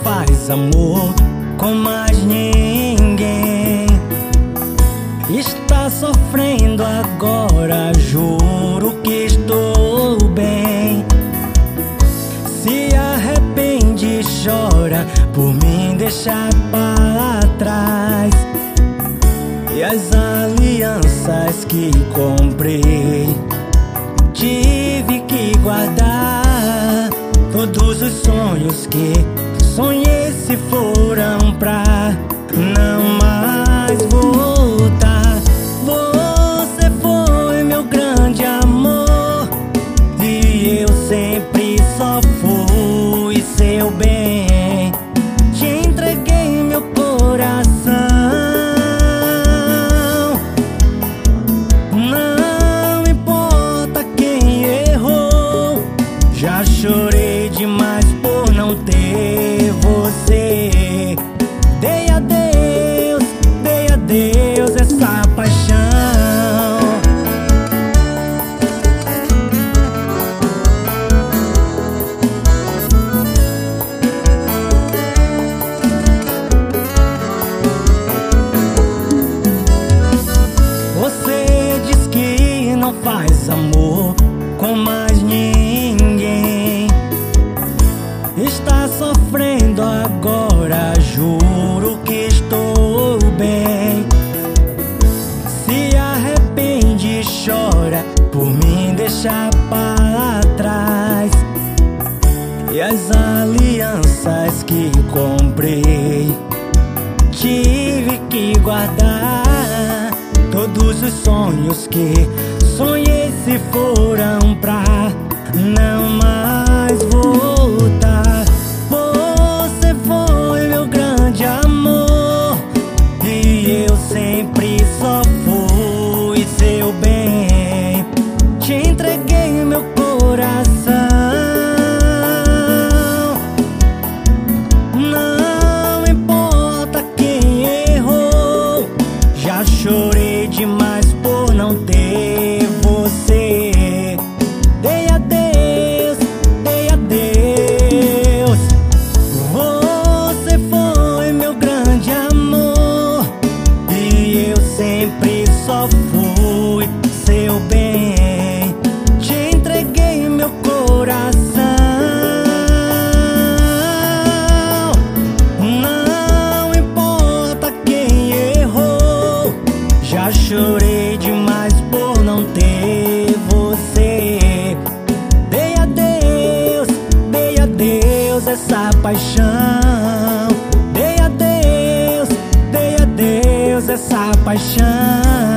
faz amor com mais ninguém. Está sofrendo agora, juro que estou bem. Se arrepende e chora por mim deixar para trás. E as alianças que comprei tive que guardar. Todos os sonhos que sonhei se foram pra não mais voltar. Você foi meu grande amor e eu sempre só fui seu bem. Te entreguei meu coração. Não importa quem errou, já chorei demais por não ter você. Dei a Deus essa paixão. Você diz que não faz amor com mais ninguém. Está sofrendo agora, juro que estou bem. Se arrepende e chora por mim deixar para trás. E as alianças que comprei tive que guardar. Todos os sonhos que sonhei se foram pra não mais voltar. Você foi meu grande amor e eu sempre só fui seu bem. Te entreguei meu coração. Não importa quem errou, já chorei demais por não ter você. Dei a Deus. Você foi meu grande amor e eu sempre só fui seu bem. Te entreguei meu coração. Não importa quem errou, já chorei demais por não ter você. Dei a Deus essa paixão. Dei a Deus essa paixão.